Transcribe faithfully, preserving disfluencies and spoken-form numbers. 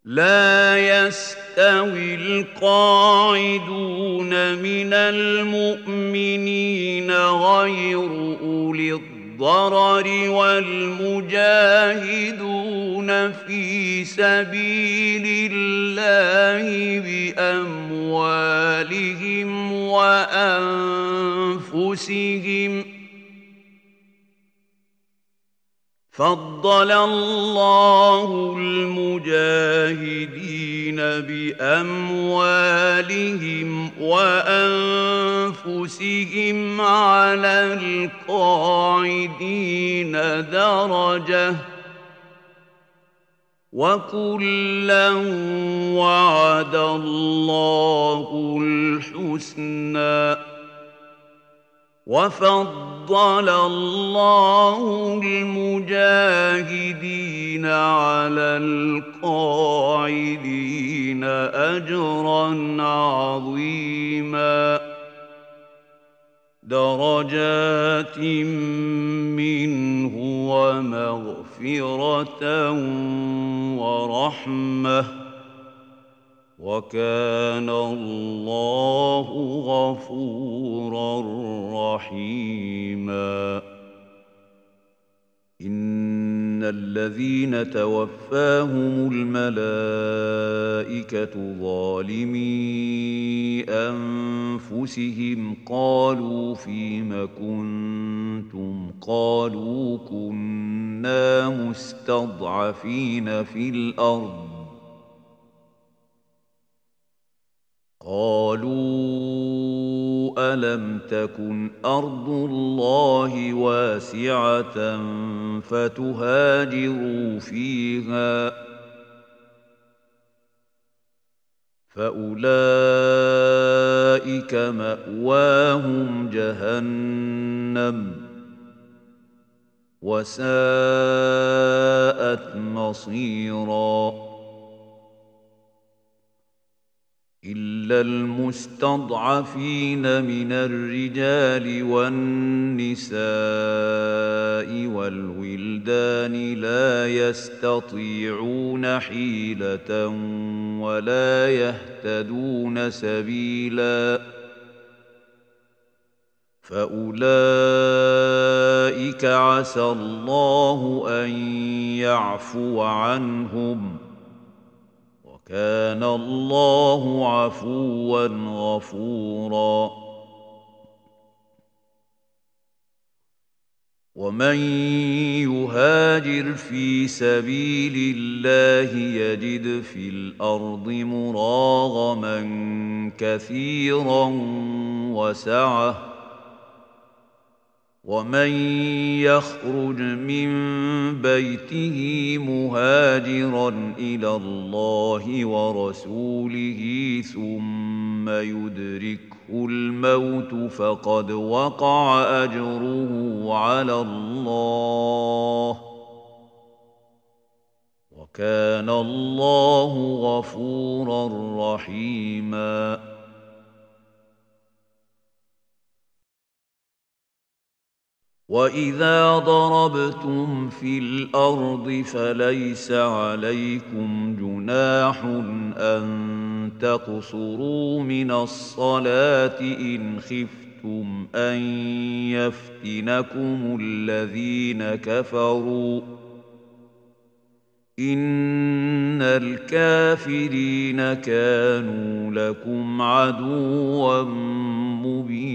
لا يستوي القاعدون من المؤمنين غير أولي الضرر والمجاهدون في سبيل الله بأموالهم وأنفسهم. فضل الله المجاهدين بأموالهم وأنفسهم على القاعدين درجة، وكلا وعد الله الحسنى. وفضل الله المجاهدين على القاعدين أجرا عظيما، درجات منه ومغفرة ورحمة، وكان الله غفورا رحيما. إن الذين توفاهم الملائكة ظالمي أنفسهم قالوا فيم كنتم؟ قالوا كنا مستضعفين في الأرض. قالوا ألم تكن أرض الله واسعة فتهاجروا فيها؟ فأولئك مأواهم جهنم وساءت مصيراً. إلا المستضعفين من الرجال والنساء والولدان لا يستطيعون حيلة ولا يهتدون سبيلا، فأولئك عسى الله أن يعفو عنهم، وكان الله عفوا غفورا. ومن يهاجر في سبيل الله يجد في الأرض مراغما كثيرا وسعة، ومن يخرج من بيته مهاجرا إلى الله ورسوله ثم يدركه الموت فقد وقع أجره على الله، وكان الله غفورا رحيما. وإذا ضربتم في الأرض فليس عليكم جناح أن تقصروا من الصلاة إن خفتم أن يفتنكم الذين كفروا، إن الكافرين كانوا لكم عدوا مبينا.